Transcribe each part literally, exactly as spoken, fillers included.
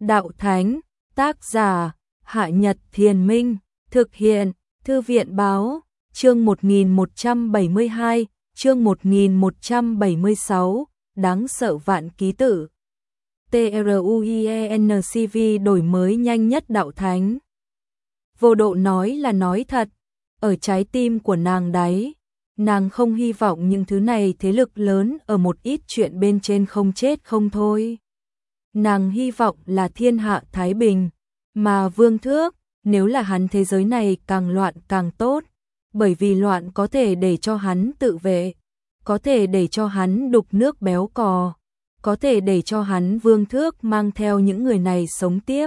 đạo thánh, tác giả, Hạ Nhật Thiền Minh, thực hiện, Thư viện Báo, chương một nghìn một trăm bảy mươi hai, chương một nghìn một trăm bảy mươi sáu, đáng sợ vạn ký tử. TRUIENCV đổi mới nhanh nhất đạo thánh. Vô Độ nói là nói thật, ở trái tim của nàng đấy, nàng không hy vọng những thứ này thế lực lớn ở một ít chuyện bên trên không chết không thôi. Nàng hy vọng là thiên hạ thái bình, mà Vương Thước, nếu là hắn thế giới này càng loạn càng tốt, bởi vì loạn có thể để cho hắn tự vệ, có thể để cho hắn đục nước béo cò, có thể để cho hắn Vương Thước mang theo những người này sống tiếp.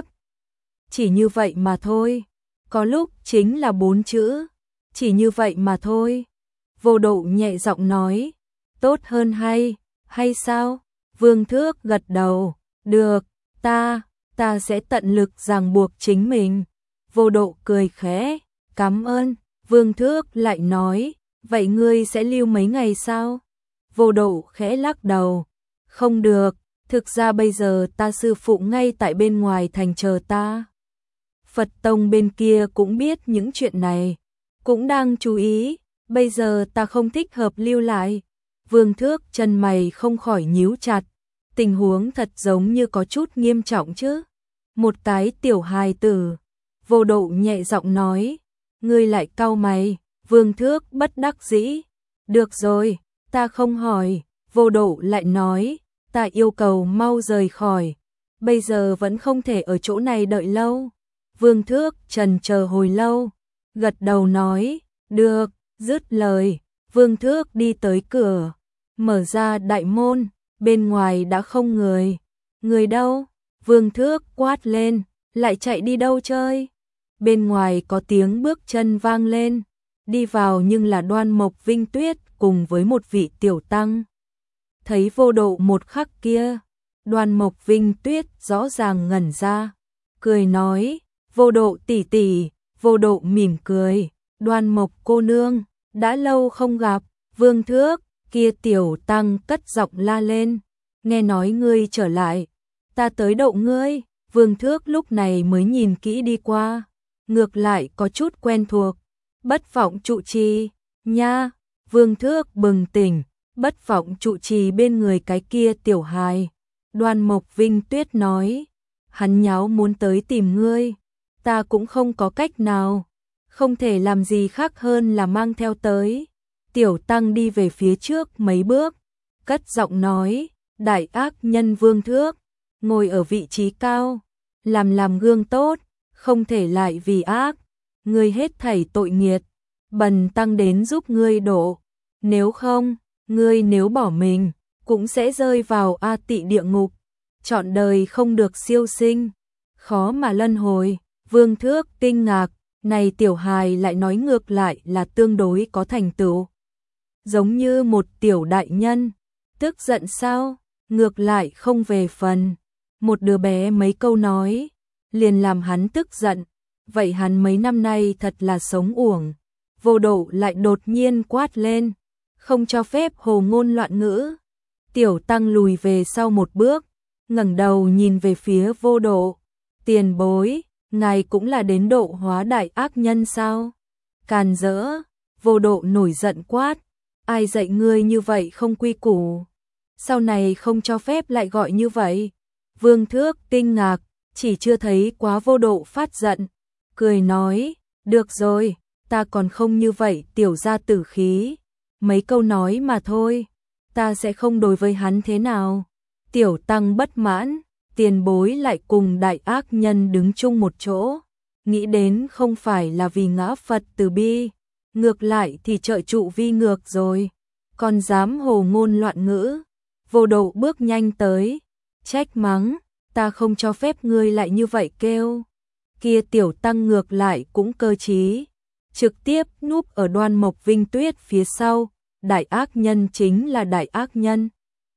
Chỉ như vậy mà thôi, có lúc chính là bốn chữ, chỉ như vậy mà thôi. Vô Độ nhẹ giọng nói, tốt hơn hay, hay sao? Vương Thước gật đầu, được, ta, ta sẽ tận lực ràng buộc chính mình. Vô Độ cười khẽ, cảm ơn. Vương Thước lại nói, vậy ngươi sẽ lưu mấy ngày sao? Vô Độ khẽ lắc đầu, không được, thực ra bây giờ ta sư phụ ngay tại bên ngoài thành chờ ta. Phật tông bên kia cũng biết những chuyện này, cũng đang chú ý, bây giờ ta không thích hợp lưu lại. Vương Thước chân mày không khỏi nhíu chặt, tình huống thật giống như có chút nghiêm trọng chứ. Một cái tiểu hài tử. Vô Độ nhẹ giọng nói, ngươi lại cau mày. Vương Thước bất đắc dĩ, được rồi, ta không hỏi. Vô Độ lại nói, ta yêu cầu mau rời khỏi, bây giờ vẫn không thể ở chỗ này đợi lâu. Vương Thước trần chờ hồi lâu, gật đầu nói, được. Dứt lời, Vương Thước đi tới cửa, mở ra đại môn, bên ngoài đã không người. Người đâu? Vương Thước quát lên, lại chạy đi đâu chơi? Bên ngoài có tiếng bước chân vang lên, đi vào nhưng là Đoan Mộc Vinh Tuyết cùng với một vị tiểu tăng. Thấy Vô Độ một khắc kia, Đoan Mộc Vinh Tuyết rõ ràng ngẩn ra, cười nói, Vô Độ tỷ tỷ. Vô Độ mỉm cười, Đoan Mộc cô nương, đã lâu không gặp. Vương Thước, kia tiểu tăng cất giọng la lên, nghe nói ngươi trở lại, ta tới đậu ngươi. Vương Thước lúc này mới nhìn kỹ đi qua, ngược lại có chút quen thuộc. Bất vọng trụ trì, nha. Vương Thước bừng tỉnh, bất vọng trụ trì bên người cái kia tiểu hài. Đoan Mộc Vinh Tuyết nói, hắn nháo muốn tới tìm ngươi, ta cũng không có cách nào, không thể làm gì khác hơn là mang theo tới. Tiểu tăng đi về phía trước mấy bước, cất giọng nói, đại ác nhân Vương Thước, ngồi ở vị trí cao, làm làm gương tốt, không thể lại vì ác, ngươi hết thảy tội nghiệt, bần tăng đến giúp ngươi độ, nếu không, ngươi nếu bỏ mình, cũng sẽ rơi vào A Tị địa ngục, trọn đời không được siêu sinh, khó mà luân hồi. Vương Thước kinh ngạc, này tiểu hài lại nói ngược lại là tương đối có thành tựu, giống như một tiểu đại nhân. Tức giận sao? Ngược lại không về phần. Một đứa bé mấy câu nói, liền làm hắn tức giận. Vậy hắn mấy năm nay thật là sống uổng. Vô Độ lại đột nhiên quát lên, không cho phép hồ ngôn loạn ngữ. Tiểu tăng lùi về sau một bước, ngẩng đầu nhìn về phía Vô Độ, tiền bối, ngài cũng là đến độ hóa đại ác nhân sao? Càn rỡ. Vô Độ nổi giận quát, ai dạy ngươi như vậy không quy củ, sau này không cho phép lại gọi như vậy. Vương Thước kinh ngạc, chỉ chưa thấy quá Vô Độ phát giận, cười nói, được rồi, ta còn không như vậy tiểu gia tử khí, mấy câu nói mà thôi, ta sẽ không đối với hắn thế nào. Tiểu tăng bất mãn, tiền bối lại cùng đại ác nhân đứng chung một chỗ, nghĩ đến không phải là vì ngã Phật từ bi, ngược lại thì trợ trụ vi ngược rồi, còn dám hồ ngôn loạn ngữ. Vô Độ bước nhanh tới, trách mắng, ta không cho phép ngươi lại như vậy kêu. Kia tiểu tăng ngược lại cũng cơ trí, trực tiếp núp ở Đoan Mộc Vinh Tuyết phía sau, đại ác nhân chính là đại ác nhân.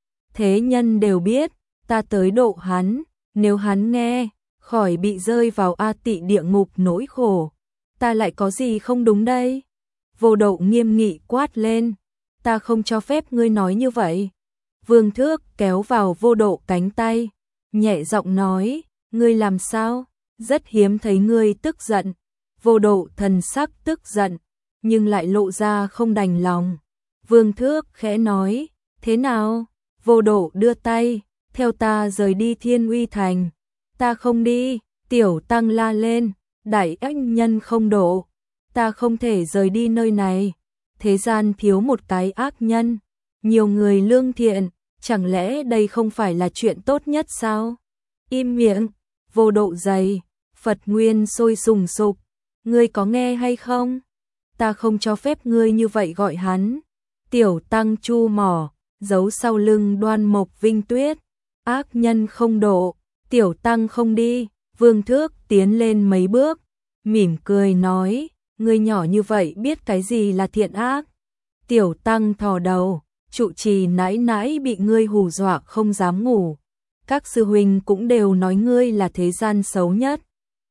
Thế nhân đều biết, ta tới độ hắn, nếu hắn nghe, khỏi bị rơi vào A Tị địa ngục nỗi khổ, ta lại có gì không đúng đây? Vô Độ nghiêm nghị quát lên, ta không cho phép ngươi nói như vậy. Vương Thước kéo vào Vô Độ cánh tay, nhẹ giọng nói, Ngươi làm sao? Rất hiếm thấy ngươi tức giận. Vô Độ thần sắc tức giận, nhưng lại lộ ra không đành lòng. Vương Thước khẽ nói, thế nào? Vô Độ đưa tay, theo ta rời đi Thiên Uy Thành. Ta không đi, Tiểu Tăng la lên, đại ác nhân không độ. Ta không thể rời đi nơi này. Thế gian thiếu một cái ác nhân, nhiều người lương thiện, chẳng lẽ đây không phải là chuyện tốt nhất sao? Im miệng. Vô Độ dày, Phật nguyên sôi sùng sục. Ngươi có nghe hay không? Ta không cho phép ngươi như vậy gọi hắn. Tiểu Tăng chu mỏ, giấu sau lưng Đoan Mộc Vinh Tuyết. Ác nhân không độ, Tiểu Tăng không đi. Vương Thước tiến lên mấy bước, mỉm cười nói, ngươi nhỏ như vậy biết cái gì là thiện ác? Tiểu Tăng thò đầu, trụ trì nãi nãi bị ngươi hù dọa không dám ngủ. Các sư huynh cũng đều nói ngươi là thế gian xấu nhất,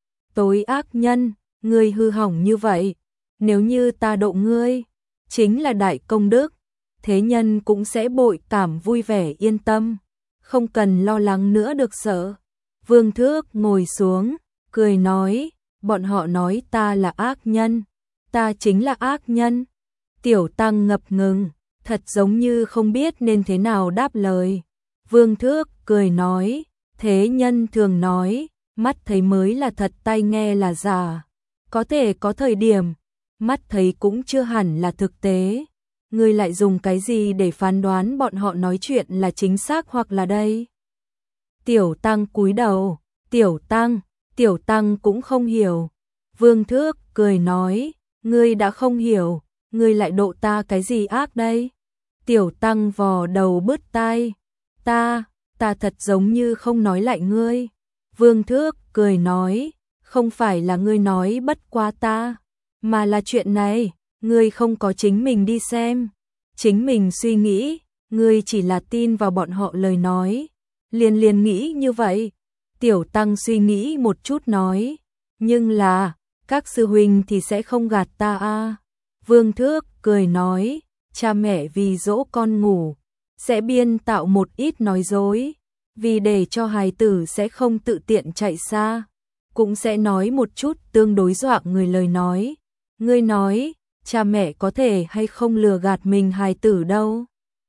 tối ác nhân, ngươi hư hỏng như vậy. Nếu như ta độ ngươi, chính là đại công đức, thế nhân cũng sẽ bội cảm vui vẻ yên tâm, không cần lo lắng nữa được sợ. Vương Thước ngồi xuống, cười nói, bọn họ nói ta là ác nhân, ta chính là ác nhân. Tiểu Tăng ngập ngừng, thật giống như không biết nên thế nào đáp lời. Vương Thước cười nói, thế nhân thường nói, mắt thấy mới là thật tai nghe là giả. Có thể có thời điểm, mắt thấy cũng chưa hẳn là thực tế. Ngươi lại dùng cái gì để phán đoán bọn họ nói chuyện là chính xác hoặc là đây? Tiểu Tăng cúi đầu, Tiểu Tăng, Tiểu Tăng cũng không hiểu. Vương Thước cười nói, ngươi đã không hiểu, ngươi lại độ ta cái gì ác đây? Tiểu Tăng vò đầu bứt tai, ta, ta thật giống như không nói lại ngươi. Vương Thước cười nói, không phải là ngươi nói bất quá ta, mà là chuyện này, ngươi không có chính mình đi xem, chính mình suy nghĩ, ngươi chỉ là tin vào bọn họ lời nói, liền liền nghĩ như vậy. Tiểu Tăng suy nghĩ một chút nói, nhưng là, các sư huynh thì sẽ không gạt ta a. Vương Thước cười nói, cha mẹ vì dỗ con ngủ, sẽ biên tạo một ít nói dối, vì để cho hài tử sẽ không tự tiện chạy xa, cũng sẽ nói một chút tương đối dọa người lời nói. Ngươi nói, cha mẹ có thể hay không lừa gạt mình hài tử đâu?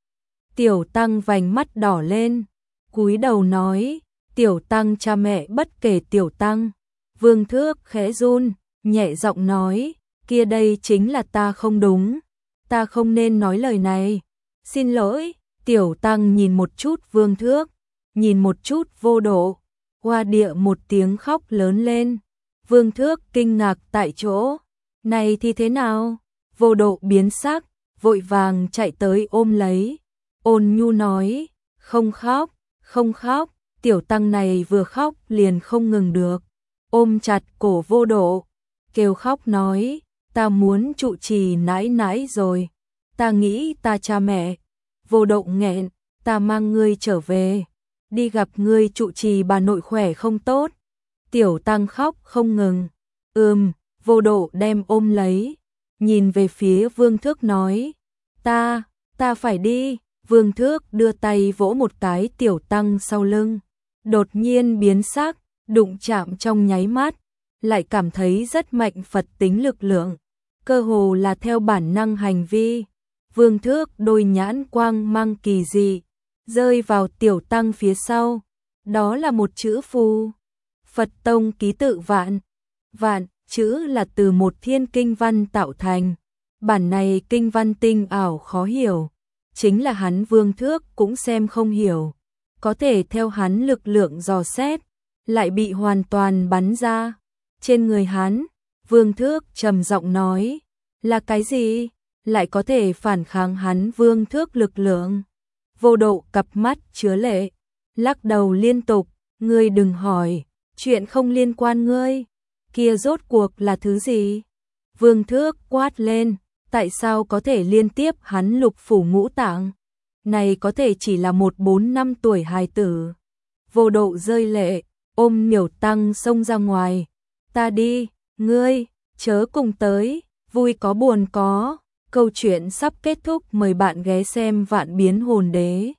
Tiểu Tăng vành mắt đỏ lên, cúi đầu nói, Tiểu Tăng cha mẹ bất kể Tiểu Tăng. Vương Thước khẽ run, nhẹ giọng nói, kia đây chính là ta không đúng, ta không nên nói lời này. Xin lỗi. Tiểu Tăng nhìn một chút Vương Thước, nhìn một chút Vô Độ, hoa địa một tiếng khóc lớn lên. Vương Thước kinh ngạc tại chỗ, này thì thế nào? Vô Độ biến sắc, vội vàng chạy tới ôm lấy, ôn nhu nói, không khóc, không khóc. Tiểu Tăng này vừa khóc liền không ngừng được, ôm chặt cổ Vô Độ, kêu khóc nói, ta muốn trụ trì nãi nãi rồi, ta nghĩ ta cha mẹ. Vô Độ nghẹn, ta mang ngươi trở về, đi gặp ngươi trụ trì bà nội khỏe không tốt. Tiểu Tăng khóc không ngừng, ừm. Vô Độ đem ôm lấy, nhìn về phía Vương Thước nói, ta, ta phải đi. Vương Thước đưa tay vỗ một cái Tiểu Tăng sau lưng, đột nhiên biến sắc, đụng chạm trong nháy mắt, lại cảm thấy rất mạnh Phật tính lực lượng, cơ hồ là theo bản năng hành vi. Vương Thước đôi nhãn quang mang kỳ dị, rơi vào Tiểu Tăng phía sau, đó là một chữ phù, Phật tông ký tự vạn. Vạn chữ là từ một thiên kinh văn tạo thành, bản này kinh văn tinh ảo khó hiểu, chính là hắn Vương Thước cũng xem không hiểu, có thể theo hắn lực lượng dò xét, lại bị hoàn toàn bắn ra. Trên người hắn, Vương Thước trầm giọng nói, là cái gì? Lại có thể phản kháng hắn Vương Thước lực lượng? Vô Độ cặp mắt chứa lệ, lắc đầu liên tục, ngươi đừng hỏi, chuyện không liên quan ngươi. Kia rốt cuộc là thứ gì? Vương Thước quát lên, tại sao có thể liên tiếp hắn lục phủ ngũ tạng? Này có thể chỉ là một bốn năm tuổi hài tử. Vô Độ rơi lệ, ôm Miểu Tăng xông ra ngoài. Ta đi, ngươi, chớ cùng tới, vui có buồn có. Câu chuyện sắp kết thúc, mời bạn ghé xem Vạn Biến Hồn Đế.